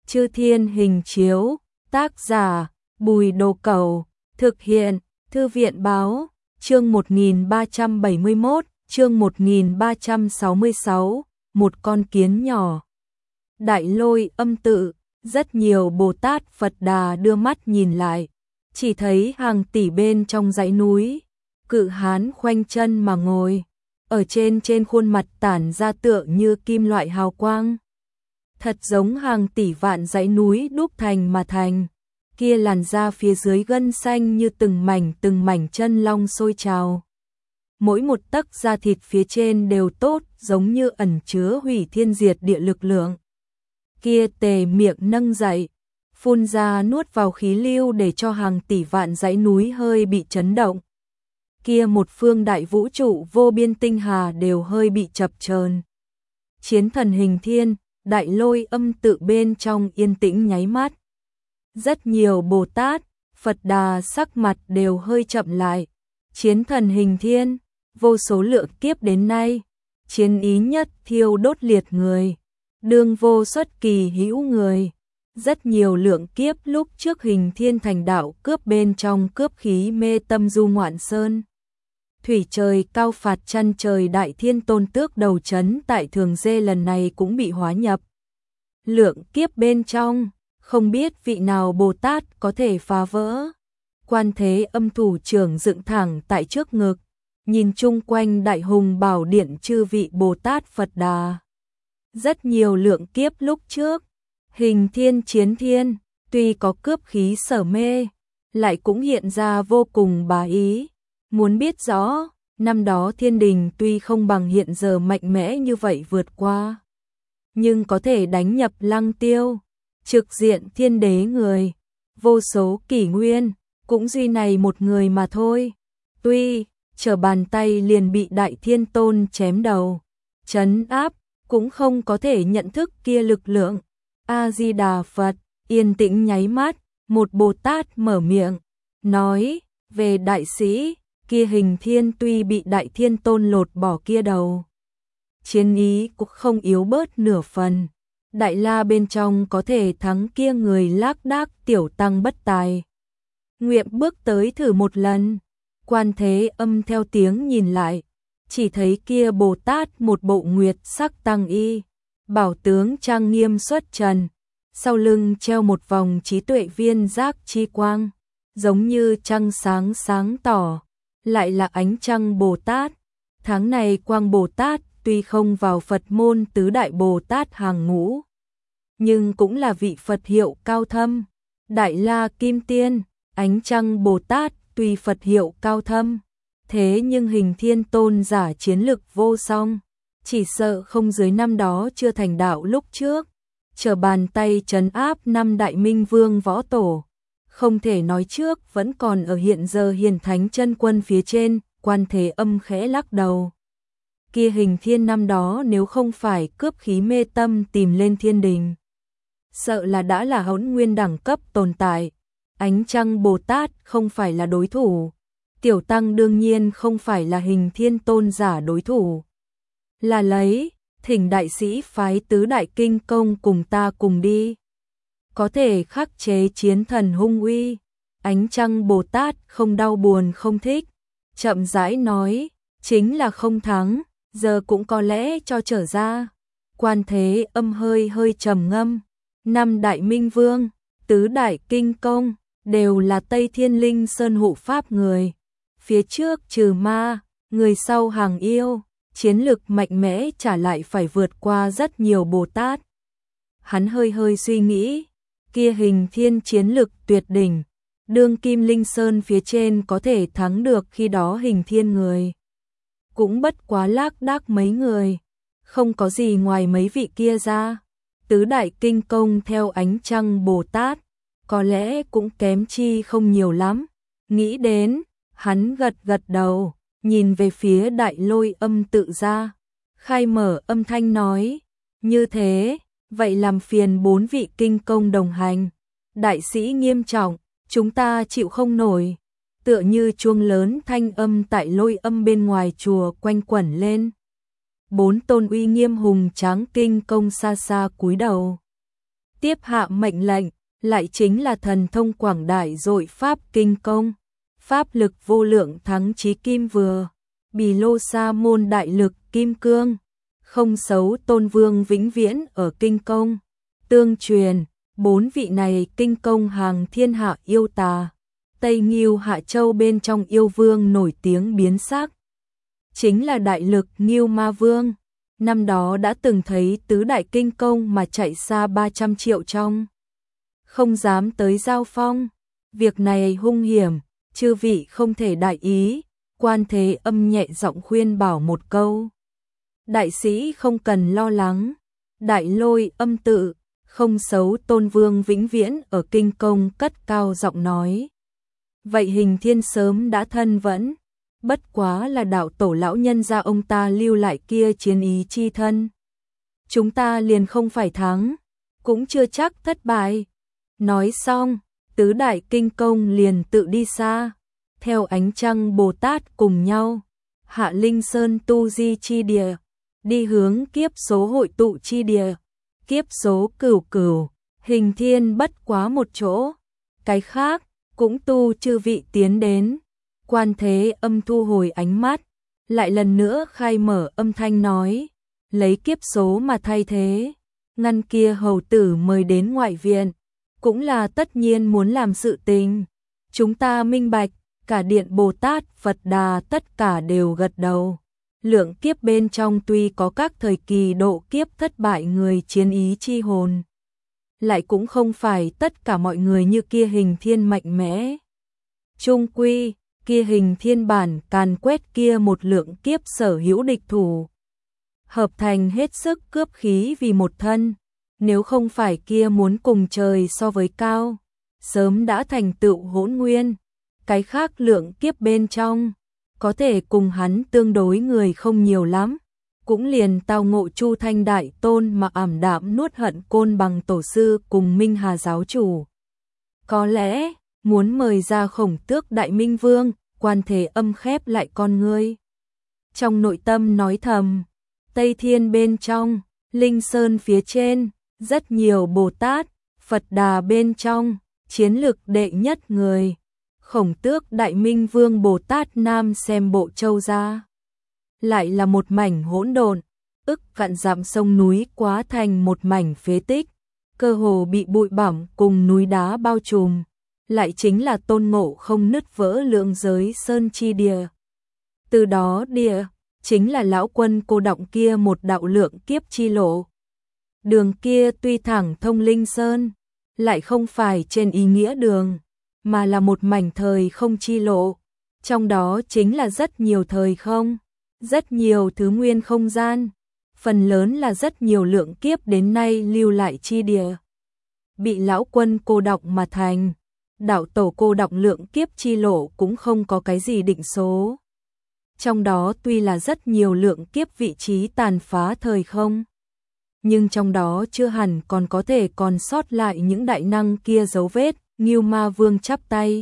Chư Thiên Hình Chiếu, tác giả, Bùi Đồ Cẩu, thực hiện, Thư viện Báo, chương 1371, chương 1366, một con kiến nhỏ. Đại Lôi Âm tự, rất nhiều Bồ Tát Phật Đà đưa mắt nhìn lại, chỉ thấy hàng tỷ bên trong dãy núi, cự hán khoanh chân mà ngồi, ở trên khuôn mặt tản ra tựa như kim loại hào quang. Thật giống hàng tỷ vạn dãy núi đúc thành mà thành, kia làn da phía dưới gân xanh như từng mảnh chân long sôi trào. Mỗi một tấc da thịt phía trên đều tốt, giống như ẩn chứa hủy thiên diệt địa lực lượng. Kia tề miệng nâng dậy, phun ra nuốt vào khí lưu để cho hàng tỷ vạn dãy núi hơi bị chấn động. Kia một phương đại vũ trụ vô biên tinh hà đều hơi bị chập chờn. Chiến thần hình thiên, Đại Lôi Âm tự bên trong yên tĩnh nháy mắt. Rất nhiều Bồ Tát, Phật Đà sắc mặt đều hơi chậm lại. Chiến thần hình thiên, vô số lượng kiếp đến nay, chiến ý nhất thiêu đốt liệt người, đương vô xuất kỳ hữu người. Rất nhiều lượng kiếp lúc trước hình thiên thành đạo cướp bên trong cướp khí mê tâm du ngoạn sơn. Thủy trời cao phạt chăn trời đại thiên tôn tước đầu chấn tại Thường Dê lần này cũng bị hóa nhập. Lượng kiếp bên trong, không biết vị nào Bồ Tát có thể phá vỡ. Quan Thế Âm thủ trưởng dựng thẳng tại trước ngực, nhìn chung quanh đại hùng bảo điện chư vị Bồ Tát Phật Đà. Rất nhiều lượng kiếp lúc trước, hình thiên chiến thiên, tuy có cướp khí sở mê, lại cũng hiện ra vô cùng bá ý. Muốn biết rõ, năm đó thiên đình tuy không bằng hiện giờ mạnh mẽ như vậy vượt qua, nhưng có thể đánh nhập lăng tiêu, trực diện thiên đế người, vô số kỷ nguyên, cũng duy này một người mà thôi. Tuy, trở bàn tay liền bị đại thiên tôn chém đầu, trấn áp, cũng không có thể nhận thức kia lực lượng. A-di-đà Phật, yên tĩnh nháy mắt, một Bồ Tát mở miệng, nói, về đại sĩ, kia hình thiên tuy bị đại thiên tôn lột bỏ kia đầu, chiến ý cũng không yếu bớt nửa phần. Đại la bên trong có thể thắng kia người lác đác tiểu tăng bất tài. Nguyện bước tới thử một lần. Quan Thế Âm theo tiếng nhìn lại, chỉ thấy kia Bồ Tát một bộ nguyệt sắc tăng y, bảo tướng trang nghiêm xuất trần, sau lưng treo một vòng trí tuệ viên giác chi quang, giống như trăng sáng sáng tỏ, lại là ánh trăng Bồ Tát. Tháng này quang Bồ Tát tuy không vào Phật môn tứ đại Bồ Tát hàng ngũ, nhưng cũng là vị Phật hiệu cao thâm. Đại La Kim Tiên, ánh trăng Bồ Tát tuy Phật hiệu cao thâm, thế nhưng hình thiên tôn giả chiến lực vô song, chỉ sợ không dưới năm đó chưa thành đạo lúc trước, trở bàn tay trấn áp năm đại minh vương võ tổ, không thể nói trước vẫn còn ở hiện giờ hiền thánh chân quân phía trên. Quan Thế Âm khẽ lắc đầu. Kia hình thiên năm đó nếu không phải cướp khí mê tâm tìm lên thiên đình, sợ là đã là hỗn nguyên đẳng cấp tồn tại. Ánh trăng Bồ Tát không phải là đối thủ, tiểu tăng đương nhiên không phải là hình thiên tôn giả đối thủ. Là lấy, thỉnh đại sĩ phái tứ đại kinh công cùng ta cùng đi, có thể khắc chế chiến thần hung uy. Ánh trăng Bồ Tát không đau buồn không thích, chậm rãi nói, chính là không thắng, giờ cũng có lẽ cho trở ra. Quan Thế Âm hơi trầm ngâm, năm đại minh vương, tứ đại kinh công, đều là Tây Thiên Linh Sơn hộ pháp người. Phía trước trừ ma, người sau hàng yêu, chiến lực mạnh mẽ trả lại phải vượt qua rất nhiều Bồ Tát. Hắn hơi suy nghĩ, kia hình thiên chiến lực tuyệt đỉnh, đương kim Linh Sơn phía trên có thể thắng được khi đó hình thiên người, cũng bất quá lác đác mấy người, không có gì ngoài mấy vị kia ra. Tứ đại kinh công theo ánh trăng Bồ Tát, có lẽ cũng kém chi không nhiều lắm. Nghĩ đến, hắn gật đầu, nhìn về phía Đại Lôi Âm tự ra, khai mở âm thanh nói, như thế, vậy làm phiền bốn vị kinh công đồng hành. Đại sĩ nghiêm trọng, chúng ta chịu không nổi. Tựa như chuông lớn thanh âm tại Lôi Âm bên ngoài chùa quanh quẩn lên. Bốn tôn uy nghiêm hùng tráng kinh công xa xa cúi đầu. tiếp hạ mệnh lệnh, lại chính là thần thông quảng đại dội pháp kinh công, pháp lực vô lượng thắng chí kim vừa, bì lô sa môn đại lực kim cương, không xấu tôn vương vĩnh viễn ở kinh công, tương truyền, 4 vị này kinh công hàng thiên hạ yêu tà, Tây Ngưu Hạ Châu bên trong yêu vương nổi tiếng biến sắc, chính là đại lực Ngưu Ma Vương. Năm đó đã từng thấy tứ đại kinh công mà chạy xa 300 triệu trong. Không dám tới giao phong. Việc này hung hiểm, chư vị không thể đại ý. Quan Thế Âm nhẹ giọng khuyên bảo một câu. Đại sĩ không cần lo lắng. Đại Lôi Âm tự, không xấu tôn vương vĩnh viễn ở kinh công cất cao giọng nói. Vậy Hình Thiên sớm đã thân vẫn. Bất quá là đạo tổ lão nhân gia ông ta lưu lại kia chiến ý chi thân. Chúng ta liền không phải thắng, cũng chưa chắc thất bại. Nói xong, tứ đại kinh công liền tự đi xa, theo ánh trăng Bồ Tát cùng nhau, hạ Linh Sơn tu di chi địa, đi hướng kiếp số hội tụ chi địa, kiếp số cửu cửu, Hình Thiên bất quá một chỗ, cái khác cũng tu chư vị tiến đến. Quan Thế Âm thu hồi ánh mắt, lại lần nữa khai mở âm thanh nói, lấy kiếp số mà thay thế, ngăn kia hầu tử mời đến ngoại viện, cũng là tất nhiên muốn làm sự tình. Chúng ta minh bạch, cả điện Bồ Tát, Phật Đà tất cả đều gật đầu. Lượng kiếp bên trong tuy có các thời kỳ độ kiếp thất bại người chiến ý chi hồn, lại cũng không phải tất cả mọi người như kia Hình Thiên mạnh mẽ. Trung quy, kia Hình Thiên bản càn quét kia một lượng kiếp sở hữu địch thủ, hợp thành hết sức cướp khí vì một thân, nếu không phải kia muốn cùng trời so với cao, sớm đã thành tựu hỗn nguyên, cái khác lượng kiếp bên trong, có thể cùng hắn tương đối người không nhiều lắm, cũng liền tao ngộ Chu Thanh Đại Tôn mà ảm đạm nuốt hận Côn Bằng Tổ Sư cùng Minh Hà Giáo Chủ. Có lẽ, muốn mời ra Khổng Tước Đại Minh Vương, Quan Thế Âm khép lại con ngươi. Trong nội tâm nói thầm, Tây Thiên bên trong, Linh Sơn phía trên, rất nhiều Bồ Tát, Phật Đà bên trong, chiến lực đệ nhất người. Khổng Tước Đại Minh Vương Bồ Tát Nam xem bộ châu ra. Lại là một mảnh hỗn độn, ức vạn dặm sông núi quá thành một mảnh phế tích, cơ hồ bị bụi bặm cùng núi đá bao trùm. Lại chính là tôn ngộ không nứt vỡ lượng giới sơn chi địa. Từ đó địa, chính là lão quân cô động kia một đạo lượng kiếp chi lộ. Đường kia tuy thẳng thông Linh Sơn, lại không phải trên ý nghĩa đường, mà là một mảnh thời không chi lộ. Trong đó chính là rất nhiều thời không, rất nhiều thứ nguyên không gian, phần lớn là rất nhiều lượng kiếp đến nay lưu lại chi địa. Bị lão quân cô động mà thành. Đạo tổ cô đọng lượng kiếp chi lộ cũng không có cái gì định số. Trong đó tuy là rất nhiều lượng kiếp vị trí tàn phá thời không, nhưng trong đó chưa hẳn còn có thể còn sót lại những đại năng kia dấu vết. Ngưu Ma Vương chắp tay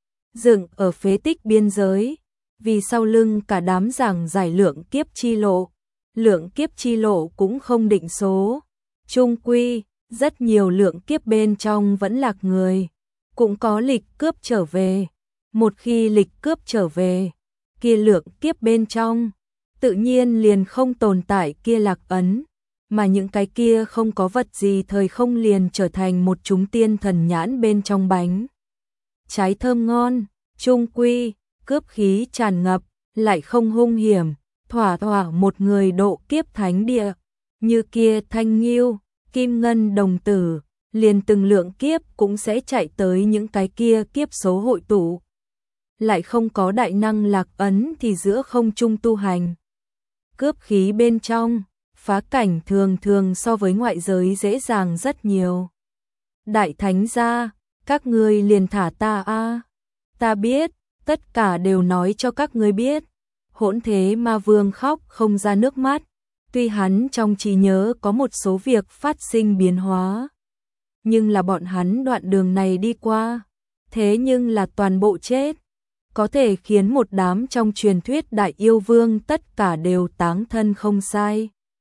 dựng ở phế tích biên giới, vì sau lưng cả đám giảng giải lượng kiếp chi lộ. Lượng kiếp chi lộ cũng không định số. Trung quy, rất nhiều lượng kiếp bên trong vẫn lạc người. Cũng có lịch cướp trở về. Một khi lịch cướp trở về, kia lượng kiếp bên trong, tự nhiên liền không tồn tại kia lạc ấn, mà những cái kia không có vật gì thời không liền trở thành một chúng tiên thần nhãn bên trong bánh. Trái thơm ngon, trung quy, cướp khí tràn ngập, lại không hung hiểm, thỏa thỏa một người độ kiếp thánh địa, như kia Thanh Ngưu, Kim Ngân Đồng Tử. Liền từng lượng kiếp cũng sẽ chạy tới những cái kia kiếp số hội tụ. Lại không có đại năng lạc ấn thì giữa không trung tu hành. Cướp khí bên trong, phá cảnh thường thường so với ngoại giới dễ dàng rất nhiều. Đại thánh gia, các ngươi liền thả ta a. Ta biết, tất cả đều nói cho các ngươi biết. Hỗn Thế Ma Vương khóc không ra nước mắt, tuy hắn trong trí nhớ có một số việc phát sinh biến hóa. Nhưng là bọn hắn đoạn đường này đi qua, thế nhưng là toàn bộ chết, có thể khiến một đám trong truyền thuyết đại yêu vương tất cả đều táng thân không sai.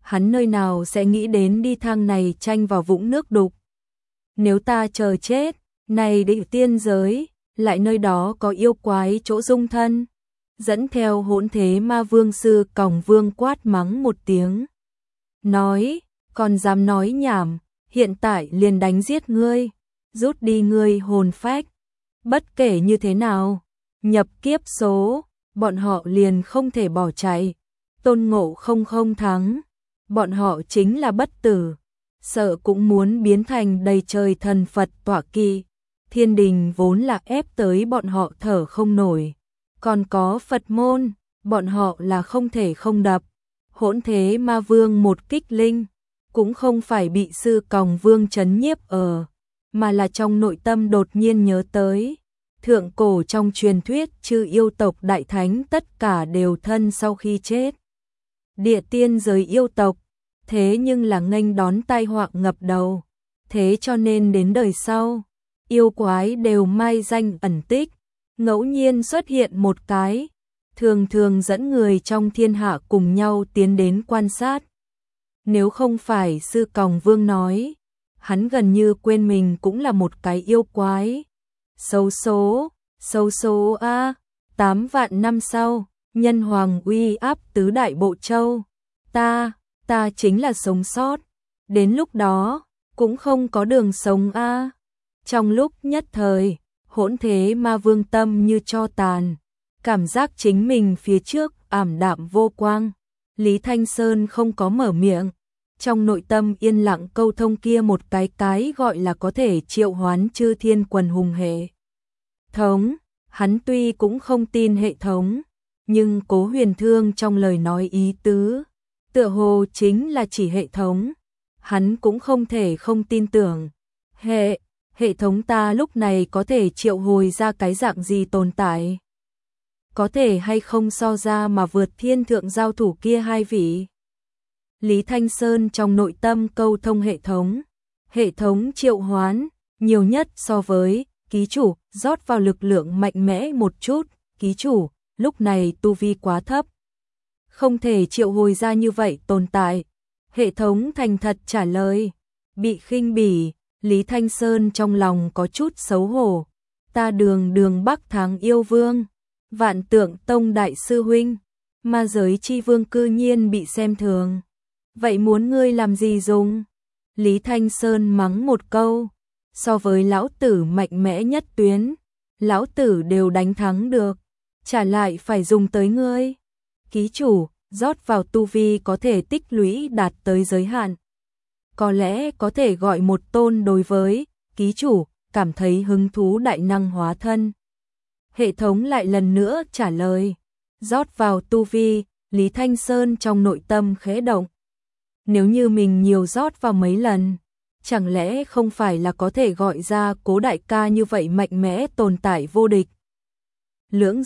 hắn nơi nào sẽ nghĩ đến đi thang này tranh vào vũng nước đục. Nếu ta chờ chết, này địa tiên giới, lại nơi đó có yêu quái chỗ dung thân. Dẫn theo Hỗn Thế Ma Vương Sư Còng Vương quát mắng một tiếng. Nói, còn dám nói nhảm, hiện tại liền đánh giết ngươi, rút đi ngươi hồn phách. Bất kể như thế nào, nhập kiếp số, bọn họ liền không thể bỏ chạy. Tôn Ngộ không thắng, bọn họ chính là bất tử, sợ cũng muốn biến thành đầy trời thần Phật tọa kỵ. Thiên đình vốn là ép tới bọn họ thở không nổi, còn có Phật môn, bọn họ là không thể không đập. Hỗn Thế Ma Vương một kích linh, cũng không phải bị Sư Còng Vương trấn nhiếp mà là trong nội tâm đột nhiên nhớ tới. Thượng cổ trong truyền thuyết chư yêu tộc đại thánh tất cả đều thân sau khi chết. Địa tiên giới yêu tộc, thế nhưng là nghênh đón tai họa ngập đầu. Thế cho nên đến đời sau, yêu quái đều mai danh ẩn tích, ngẫu nhiên xuất hiện một cái, thường thường dẫn người trong thiên hạ cùng nhau tiến đến quan sát. Nếu không phải Sư Còng Vương nói, hắn gần như quên mình cũng là một cái yêu quái. Xấu số a, 8 vạn năm sau, nhân hoàng uy áp tứ đại bộ châu, ta chính là sống sót, đến lúc đó cũng không có đường sống a. Trong lúc nhất thời, Hỗn Thế Ma Vương tâm như tro tàn, cảm giác chính mình phía trước ảm đạm vô quang. Lý Thanh Sơn không có mở miệng, trong nội tâm yên lặng câu thông kia một cái gọi là có thể triệu hoán chư thiên quần hùng hệ thống. Hắn tuy cũng không tin hệ thống, nhưng Cố Huyền Thương trong lời nói ý tứ, tựa hồ chính là chỉ hệ thống. Hắn cũng không thể không tin tưởng. Hệ thống ta lúc này có thể triệu hồi ra cái dạng gì tồn tại? Có thể hay không so ra mà vượt thiên thượng giao thủ kia hai vị? Lý Thanh Sơn trong nội tâm câu thông hệ thống triệu hoán, nhiều nhất so với ký chủ, rót vào lực lượng mạnh mẽ một chút, ký chủ, lúc này tu vi quá thấp, không thể triệu hồi ra như vậy tồn tại. Hệ thống thành thật trả lời, bị khinh bỉ, Lý Thanh Sơn trong lòng có chút xấu hổ. Ta đường Bắc Tháng yêu vương, Vạn Tượng Tông đại sư huynh, ma giới chi vương cư nhiên bị xem thường. Vậy muốn ngươi làm gì dùng? Lý Thanh Sơn mắng một câu, so với lão tử mạnh mẽ nhất tuyến, lão tử đều đánh thắng được, trả lại phải dùng tới ngươi. Ký chủ, rót vào tu vi có thể tích lũy đạt tới giới hạn. Có lẽ có thể gọi một tôn đối với ký chủ cảm thấy hứng thú đại năng hóa thân. Hệ thống lại lần nữa trả lời, rót vào tu vi. Lý Thanh Sơn trong nội tâm khẽ động. Nếu như mình nhiều rót vào mấy lần, chẳng lẽ không phải là có thể gọi ra Cố đại ca như vậy mạnh mẽ tồn tại vô địch. Lưỡng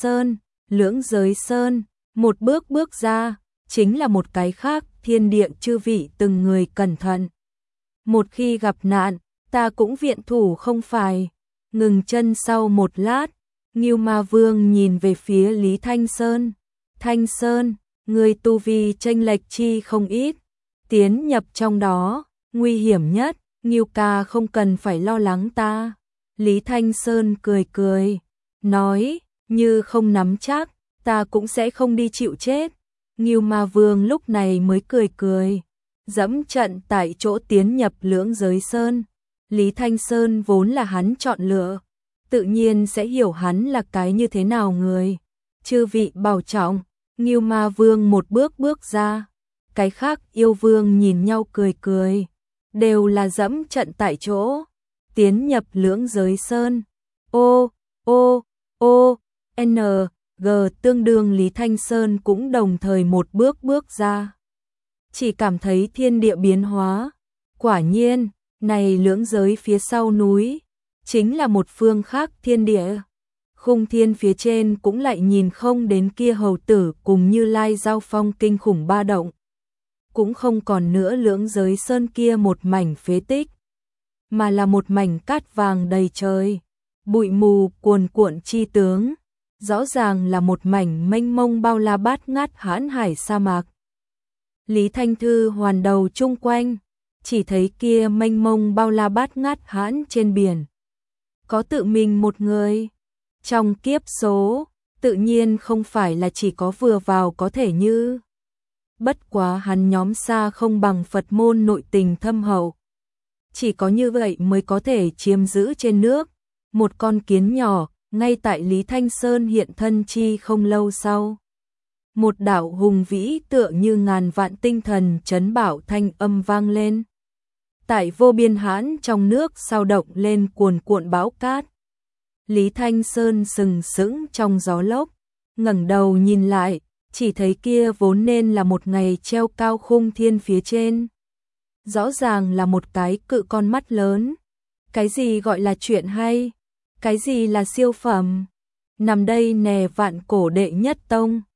giới sơn, một bước ra, chính là một cái khác. Thiên địa chư vị từng người cẩn thận. Một khi gặp nạn, ta cũng viện thủ không phải. Ngừng chân sau một lát, Ngưu Ma Vương nhìn về phía Lý Thanh Sơn. Thanh Sơn, người tu vi chênh lệch chi không ít, tiến nhập trong đó, nguy hiểm nhất, Ngưu ca không cần phải lo lắng ta. Lý Thanh Sơn cười, nói, như không nắm chắc, ta cũng sẽ không đi chịu chết. Ngưu Ma Vương lúc này mới cười, dẫm trận tại chỗ tiến nhập Lưỡng Giới Sơn. Lý Thanh Sơn vốn là hắn chọn lựa, tự nhiên sẽ hiểu hắn là cái như thế nào người. Chư vị bảo trọng. Ngưu Ma Vương một bước ra, cái khác yêu vương nhìn nhau cười, đều là dẫm trận tại chỗ, tiến nhập Lưỡng Giới Sơn. N, G tương đương Lý Thanh Sơn cũng đồng thời một bước ra. Chỉ cảm thấy thiên địa biến hóa, quả nhiên, này lưỡng giới phía sau núi, chính là một phương khác thiên địa. Khung thiên phía trên cũng lại nhìn không đến kia hầu tử cùng Như Lai giao phong kinh khủng ba động. Cũng không còn nữa Lưỡng Giới Sơn kia một mảnh phế tích, mà là một mảnh cát vàng đầy trời, bụi mù cuồn cuộn chi tướng, rõ ràng là một mảnh mênh mông bao la bát ngát hãn hải sa mạc. Lý Thanh Thư hoàn đầu chung quanh, chỉ thấy kia mênh mông bao la bát ngát hãn trên biển. Có tự mình một người. Trong kiếp số, tự nhiên không phải là chỉ có vừa vào có thể như. Bất quá hắn nhóm xa không bằng Phật môn nội tình thâm hậu. Chỉ có như vậy mới có thể chiếm giữ trên nước. Một con kiến nhỏ, ngay tại Lý Thanh Sơn hiện thân chi không lâu sau. Một đạo hùng vĩ tựa như ngàn vạn tinh thần chấn bảo thanh âm vang lên. Tại vô biên hãn trong nước sao động lên cuồn cuộn bão cát. Lý Thanh Sơn sừng sững trong gió lốc, ngẩng đầu nhìn lại, chỉ thấy kia vốn nên là một ngày treo cao khung thiên phía trên. Rõ ràng là một cái cự con mắt lớn. Cái gì gọi là chuyện hay? Cái gì là siêu phẩm? Nằm đây nè vạn cổ đệ nhất tông.